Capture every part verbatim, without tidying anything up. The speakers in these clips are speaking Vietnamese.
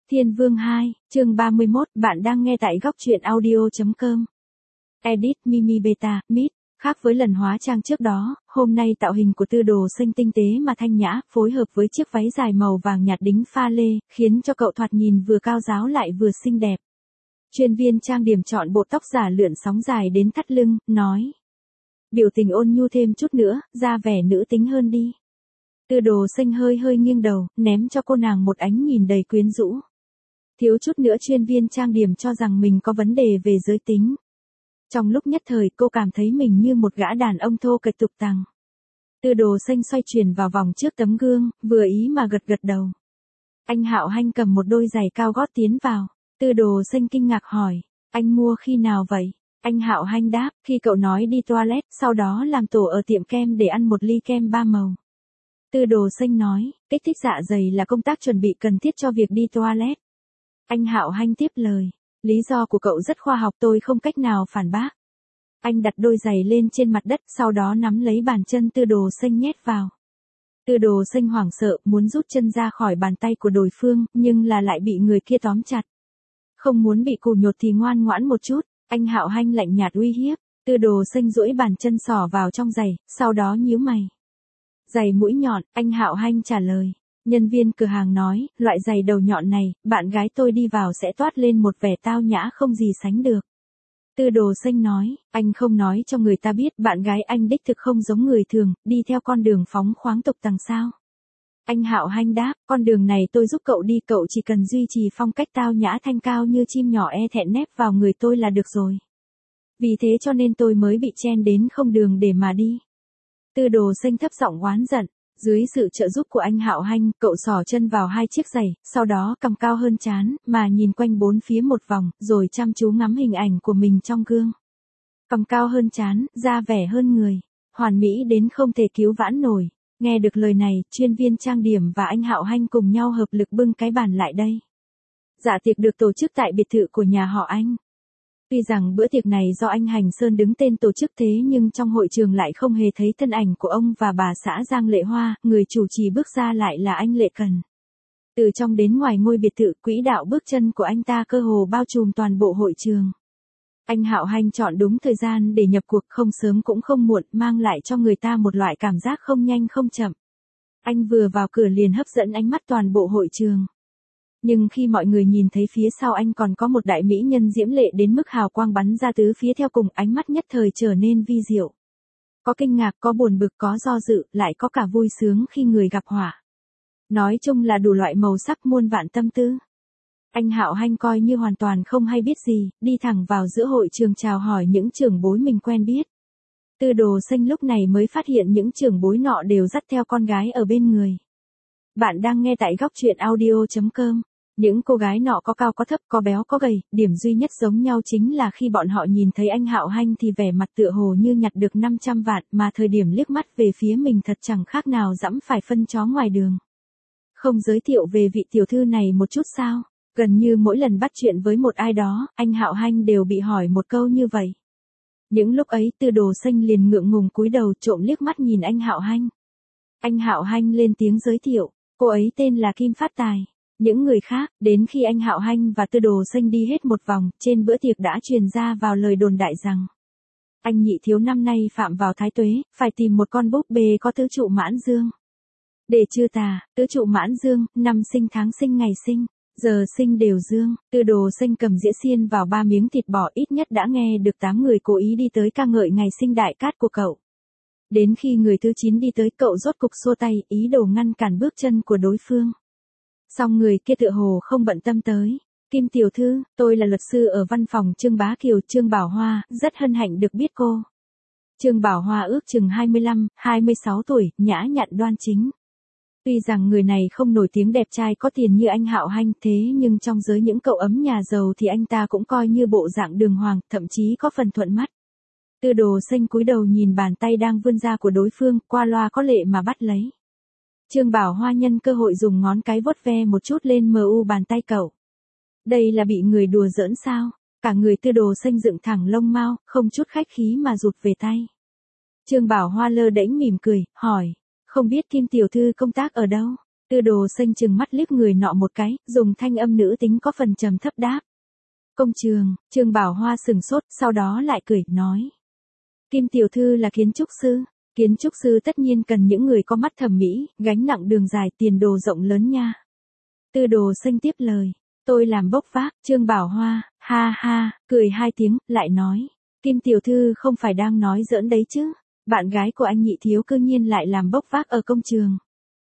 Thiên Vương hai, chương ba mươi mốt, bạn đang nghe tại góc truyện audio.com. Edit Mimi Beta, Mít. Khác với lần hóa trang trước đó, hôm nay tạo hình của Tư Đồ Xanh tinh tế mà thanh nhã, phối hợp với chiếc váy dài màu vàng nhạt đính pha lê, khiến cho cậu thoạt nhìn vừa cao ráo lại vừa xinh đẹp. Chuyên viên trang điểm chọn bộ tóc giả lượn sóng dài đến thắt lưng, nói. Biểu tình ôn nhu thêm chút nữa, ra vẻ nữ tính hơn đi. Tư Đồ Xanh hơi hơi nghiêng đầu, ném cho cô nàng một ánh nhìn đầy quyến rũ. Thiếu chút nữa chuyên viên trang điểm cho rằng mình có vấn đề về giới tính. Trong lúc nhất thời cô cảm thấy mình như một gã đàn ông thô kệch tục tằng. Tư Đồ Xanh xoay chuyển vào vòng trước tấm gương, vừa ý mà gật gật đầu. Anh Hạo Hanh cầm một đôi giày cao gót tiến vào. Tư Đồ Xanh kinh ngạc hỏi, anh mua khi nào vậy? Anh Hạo Hanh đáp, khi cậu nói đi toilet, sau đó làm tổ ở tiệm kem để ăn một ly kem ba màu. Tư Đồ Xanh nói, kích thích dạ dày là công tác chuẩn bị cần thiết cho việc đi toilet. Anh Hạo Hanh tiếp lời, lý do của cậu rất khoa học, tôi không cách nào phản bác. Anh đặt đôi giày lên trên mặt đất, sau đó nắm lấy bàn chân Tư Đồ Xanh nhét vào. Tư Đồ Xanh hoảng sợ, muốn rút chân ra khỏi bàn tay của đối phương, nhưng là lại bị người kia tóm chặt. Không muốn bị cù nhột thì ngoan ngoãn một chút, anh Hạo Hanh lạnh nhạt uy hiếp. Tư Đồ Xanh duỗi bàn chân sỏ vào trong giày, sau đó nhíu mày. Giày mũi nhọn, anh Hạo Hanh trả lời. Nhân viên cửa hàng nói, loại giày đầu nhọn này, bạn gái tôi đi vào sẽ toát lên một vẻ tao nhã không gì sánh được. Tư Đồ Xanh nói, anh không nói cho người ta biết bạn gái anh đích thực không giống người thường, đi theo con đường phóng khoáng tục tằng sao. Anh Hạo Hanh đáp, con đường này tôi giúp cậu đi, cậu chỉ cần duy trì phong cách tao nhã thanh cao như chim nhỏ e thẹn nép vào người tôi là được rồi. Vì thế cho nên tôi mới bị chen đến không đường để mà đi. Tư Đồ Xanh thấp giọng oán giận, dưới sự trợ giúp của anh Hạo Hanh, cậu xỏ chân vào hai chiếc giày, sau đó cầm cao hơn trán, mà nhìn quanh bốn phía một vòng, rồi chăm chú ngắm hình ảnh của mình trong gương. Cầm cao hơn trán, da vẻ hơn người, hoàn mỹ đến không thể cứu vãn nổi. Nghe được lời này, chuyên viên trang điểm và anh Hạo Hanh cùng nhau hợp lực bưng cái bàn lại đây. Dạ tiệc được tổ chức tại biệt thự của nhà họ Anh. Tuy rằng bữa tiệc này do anh Hành Sơn đứng tên tổ chức thế nhưng trong hội trường lại không hề thấy thân ảnh của ông và bà xã Giang Lệ Hoa, người chủ trì bước ra lại là anh Lệ Cần. Từ trong đến ngoài ngôi biệt thự, quỹ đạo bước chân của anh ta cơ hồ bao trùm toàn bộ hội trường. Anh Hạo Hanh chọn đúng thời gian để nhập cuộc, không sớm cũng không muộn, mang lại cho người ta một loại cảm giác không nhanh không chậm. Anh vừa vào cửa liền hấp dẫn ánh mắt toàn bộ hội trường. Nhưng khi mọi người nhìn thấy phía sau anh còn có một đại mỹ nhân diễm lệ đến mức hào quang bắn ra tứ phía theo cùng, ánh mắt nhất thời trở nên vi diệu. Có kinh ngạc, có buồn bực, có do dự, lại có cả vui sướng khi người gặp họa. Nói chung là đủ loại màu sắc muôn vạn tâm tư. Anh Hạo Hanh coi như hoàn toàn không hay biết gì, đi thẳng vào giữa hội trường chào hỏi những trưởng bối mình quen biết. Tư Đồ Xanh lúc này mới phát hiện những trưởng bối nọ đều dắt theo con gái ở bên người. Bạn đang nghe tại góc truyện audio.com. Những cô gái nọ có cao có thấp, có béo có gầy, điểm duy nhất giống nhau chính là khi bọn họ nhìn thấy anh Hạo Hanh thì vẻ mặt tựa hồ như nhặt được năm trăm vạn, mà thời điểm liếc mắt về phía mình thật chẳng khác nào dẫm phải phân chó ngoài đường. Không giới thiệu về vị tiểu thư này một chút sao? Gần như mỗi lần bắt chuyện với một ai đó, anh Hạo Hanh đều bị hỏi một câu như vậy. Những lúc ấy Tư Đồ Xanh liền ngượng ngùng cúi đầu trộm liếc mắt nhìn anh Hạo Hanh. Anh Hạo Hanh lên tiếng giới thiệu, cô ấy tên là Kim Phát Tài. Những người khác, đến khi anh Hạo Hanh và Tư Đồ Xanh đi hết một vòng, trên bữa tiệc đã truyền ra vào lời đồn đại rằng anh nhị thiếu năm nay phạm vào thái tuế, phải tìm một con búp bê có tứ trụ mãn dương. Để chư tà, tứ trụ mãn dương, năm sinh tháng sinh ngày sinh, giờ sinh đều dương. Tư Đồ Xanh cầm dĩa xiên vào ba miếng thịt bò, ít nhất đã nghe được tám người cố ý đi tới ca ngợi ngày sinh đại cát của cậu. Đến khi người thứ chín đi tới, cậu rốt cục xua tay, ý đồ ngăn cản bước chân của đối phương. Song người kia tựa hồ không bận tâm tới. Kim tiểu thư, tôi là luật sư ở văn phòng Trương Bá Kiều, Trương Bảo Hoa, rất hân hạnh được biết cô. Trương Bảo Hoa ước chừng hai mươi lăm, hai mươi sáu tuổi, nhã nhặn đoan chính. Tuy rằng người này không nổi tiếng đẹp trai có tiền như anh Hạo Hanh, thế nhưng trong giới những cậu ấm nhà giàu thì anh ta cũng coi như bộ dạng đường hoàng, thậm chí có phần thuận mắt. Tư Đồ Xanh cúi đầu nhìn bàn tay đang vươn ra của đối phương, qua loa có lệ mà bắt lấy. Trương Bảo Hoa nhân cơ hội dùng ngón cái vuốt ve một chút lên mờ u bàn tay cậu. Đây là bị người đùa giỡn sao? Cả người Tư Đồ Xanh dựng thẳng lông mao, không chút khách khí mà rụt về tay. Trương Bảo Hoa lơ đễnh mỉm cười, hỏi, không biết Kim tiểu thư công tác ở đâu? Tư đồ xanh trừng mắt liếc người nọ một cái, dùng thanh âm nữ tính có phần trầm thấp đáp. Công trường, Trương Bảo Hoa sừng sốt, sau đó lại cười, nói. Kim tiểu thư là kiến trúc sư. Kiến trúc sư tất nhiên cần những người có mắt thẩm mỹ, gánh nặng đường dài, tiền đồ rộng lớn nha. Tư đồ xanh tiếp lời. Tôi làm bốc vác, Trương Bảo Hoa, ha ha, cười hai tiếng, lại nói. Kim tiểu thư không phải đang nói giỡn đấy chứ. Bạn gái của anh Nhị thiếu cư nhiên lại làm bốc vác ở công trường.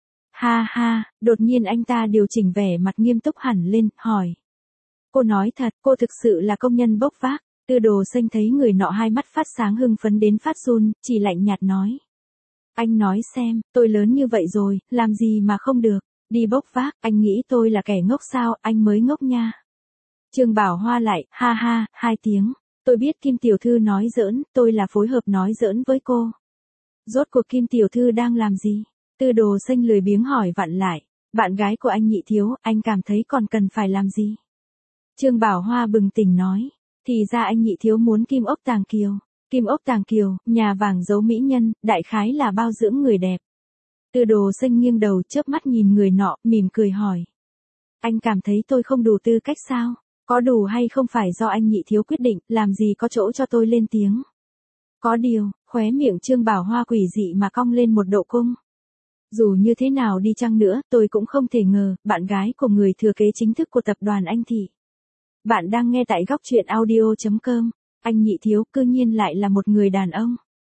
Ha ha, đột nhiên anh ta điều chỉnh vẻ mặt nghiêm túc hẳn lên, hỏi. Cô nói thật, cô thực sự là công nhân bốc vác. Tư đồ xanh thấy người nọ hai mắt phát sáng hưng phấn đến phát run, chỉ lạnh nhạt nói. Anh nói xem, tôi lớn như vậy rồi, làm gì mà không được, đi bốc vác, anh nghĩ tôi là kẻ ngốc sao, anh mới ngốc nha. Trương Bảo Hoa lại, ha ha, hai tiếng, tôi biết Kim tiểu thư nói giỡn, tôi là phối hợp nói giỡn với cô. Rốt cuộc Kim tiểu thư đang làm gì? Tư đồ xanh lười biếng hỏi vặn lại, bạn gái của anh Nhị thiếu, anh cảm thấy còn cần phải làm gì? Trương Bảo Hoa bừng tỉnh nói. Thì ra anh Nhị thiếu muốn Kim ốc tàng kiều. Kim ốc tàng kiều, nhà vàng giấu mỹ nhân, đại khái là bao dưỡng người đẹp. Tư đồ xanh nghiêng đầu chớp mắt nhìn người nọ, mỉm cười hỏi. Anh cảm thấy tôi không đủ tư cách sao? Có đủ hay không phải do anh Nhị thiếu quyết định, làm gì có chỗ cho tôi lên tiếng. Có điều, khóe miệng Trương Bảo Hoa quỷ dị mà cong lên một độ cung. Dù như thế nào đi chăng nữa, tôi cũng không thể ngờ, bạn gái của người thừa kế chính thức của tập đoàn Anh Thị. Bạn đang nghe tại góc truyện audio chấm com. Anh Nhị thiếu cư nhiên lại là một người đàn ông.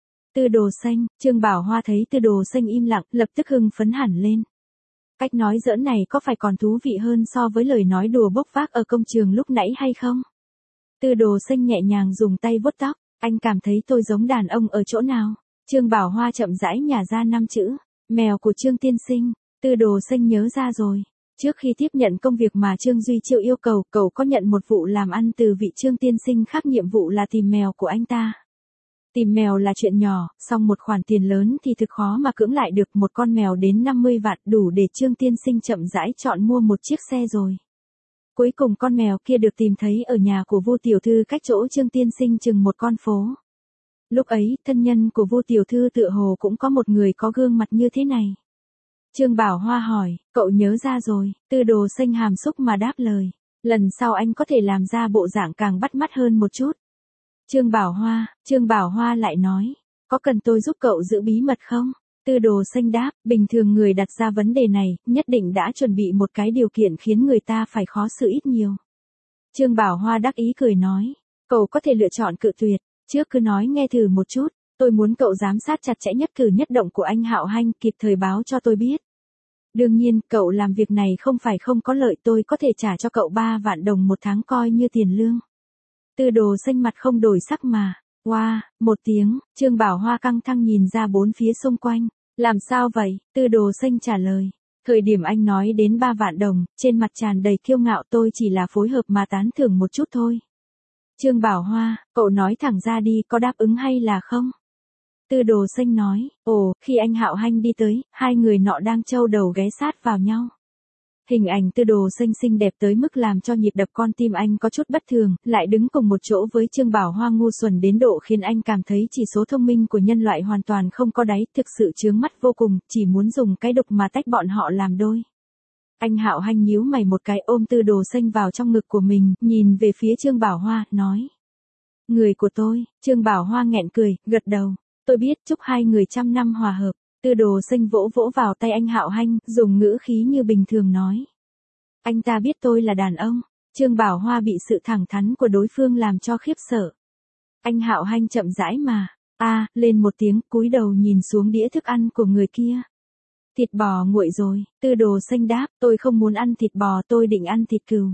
Tư đồ xanh, Trương Bảo Hoa thấy tư đồ xanh im lặng, lập tức hưng phấn hẳn lên. Cách nói giỡn này có phải còn thú vị hơn so với lời nói đùa bốc vác ở công trường lúc nãy hay không? Tư đồ xanh nhẹ nhàng dùng tay vuốt tóc, anh cảm thấy tôi giống đàn ông ở chỗ nào? Trương Bảo Hoa chậm rãi nhả ra năm chữ, mèo của Trương tiên sinh. Tư đồ xanh nhớ ra rồi. Trước khi tiếp nhận công việc mà Trương Duy Triệu yêu cầu, cậu có nhận một vụ làm ăn từ vị Trương tiên sinh khác, nhiệm vụ là tìm mèo của anh ta. Tìm mèo là chuyện nhỏ, song một khoản tiền lớn thì thực khó mà cưỡng lại được, một con mèo đến năm mươi vạn đủ để Trương tiên sinh chậm rãi chọn mua một chiếc xe rồi. Cuối cùng con mèo kia được tìm thấy ở nhà của Vu tiểu thư cách chỗ Trương tiên sinh chừng một con phố. Lúc ấy, thân nhân của Vu tiểu thư tựa hồ cũng có một người có gương mặt như thế này. Trương Bảo Hoa hỏi, cậu nhớ ra rồi, tư đồ xanh hàm xúc mà đáp lời. Lần sau anh có thể làm ra bộ dạng càng bắt mắt hơn một chút. Trương Bảo Hoa, Trương Bảo Hoa lại nói, có cần tôi giúp cậu giữ bí mật không? Tư đồ xanh đáp, bình thường người đặt ra vấn đề này, nhất định đã chuẩn bị một cái điều kiện khiến người ta phải khó xử ít nhiều. Trương Bảo Hoa đắc ý cười nói, cậu có thể lựa chọn cự tuyệt, trước cứ nói nghe thử một chút. Tôi muốn cậu giám sát chặt chẽ nhất cử nhất động của anh Hạo Hanh, kịp thời báo cho tôi biết. Đương nhiên, cậu làm việc này không phải không có lợi, tôi có thể trả cho cậu ba vạn đồng một tháng coi như tiền lương. Tư đồ xanh mặt không đổi sắc mà. Wow, một tiếng, Trương Bảo Hoa căng thẳng nhìn ra bốn phía xung quanh. Làm sao vậy? Tư đồ xanh trả lời. Thời điểm anh nói đến ba vạn đồng, trên mặt tràn đầy kiêu ngạo, tôi chỉ là phối hợp mà tán thưởng một chút thôi. Trương Bảo Hoa, cậu nói thẳng ra đi, có đáp ứng hay là không? Tư đồ xanh nói, ồ, khi anh Hạo Hanh đi tới, hai người nọ đang trâu đầu ghé sát vào nhau. Hình ảnh tư đồ xanh xinh đẹp tới mức làm cho nhịp đập con tim anh có chút bất thường, lại đứng cùng một chỗ với Trương Bảo Hoa ngu xuẩn đến độ khiến anh cảm thấy chỉ số thông minh của nhân loại hoàn toàn không có đáy, thực sự chướng mắt vô cùng, chỉ muốn dùng cái đục mà tách bọn họ làm đôi. Anh Hạo Hanh nhíu mày một cái, ôm tư đồ xanh vào trong ngực của mình, nhìn về phía Trương Bảo Hoa, nói. Người của tôi, Trương Bảo Hoa nghẹn cười, gật đầu. Tôi biết, chúc hai người trăm năm hòa hợp. Tư đồ xanh vỗ vỗ vào tay anh Hạo Hanh, dùng ngữ khí như bình thường nói. Anh ta biết tôi là đàn ông. Trương Bảo Hoa bị sự thẳng thắn của đối phương làm cho khiếp sợ. Anh Hạo Hanh chậm rãi mà, a à, lên một tiếng, cúi đầu nhìn xuống đĩa thức ăn của người kia. Thịt bò nguội rồi, tư đồ xanh đáp, tôi không muốn ăn thịt bò, tôi định ăn thịt cừu.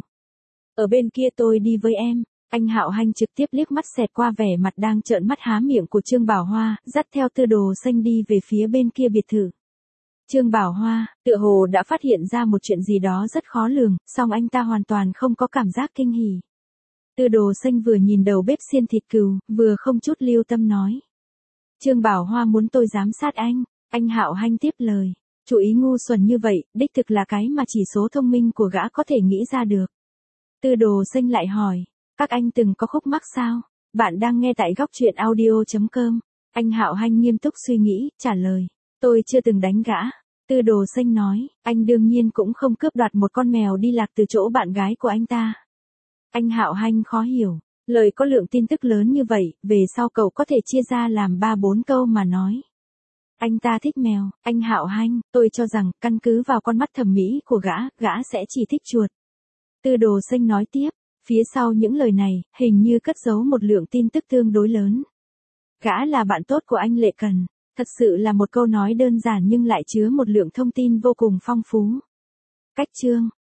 Ở bên kia tôi đi với em. Anh Hạo Hanh trực tiếp liếc mắt xẹt qua vẻ mặt đang trợn mắt há miệng của Trương Bảo Hoa, dắt theo tư đồ xanh đi về phía bên kia biệt thự. Trương Bảo Hoa, tựa hồ đã phát hiện ra một chuyện gì đó rất khó lường, song anh ta hoàn toàn không có cảm giác kinh hỉ. Tư đồ xanh vừa nhìn đầu bếp xiên thịt cừu, vừa không chút lưu tâm nói. Trương Bảo Hoa muốn tôi giám sát anh, anh Hạo Hanh tiếp lời. Chú ý ngu xuẩn như vậy, đích thực là cái mà chỉ số thông minh của gã có thể nghĩ ra được. Tư đồ xanh lại hỏi. Các anh từng có khúc mắc sao? Bạn đang nghe tại góc truyện audio chấm com. Anh Hạo Hanh nghiêm túc suy nghĩ, trả lời. Tôi chưa từng đánh gã. Tư Đồ Xanh nói, anh đương nhiên cũng không cướp đoạt một con mèo đi lạc từ chỗ bạn gái của anh ta. Anh Hạo Hanh khó hiểu, lời có lượng tin tức lớn như vậy, về sau cậu có thể chia ra làm ba bốn câu mà nói. Anh ta thích mèo, anh Hạo Hanh, tôi cho rằng, căn cứ vào con mắt thẩm mỹ của gã, gã sẽ chỉ thích chuột. Tư Đồ Xanh nói tiếp, phía sau những lời này, hình như cất giấu một lượng tin tức tương đối lớn. Gã là bạn tốt của anh Lệ Cần, thật sự là một câu nói đơn giản nhưng lại chứa một lượng thông tin vô cùng phong phú. Cách chương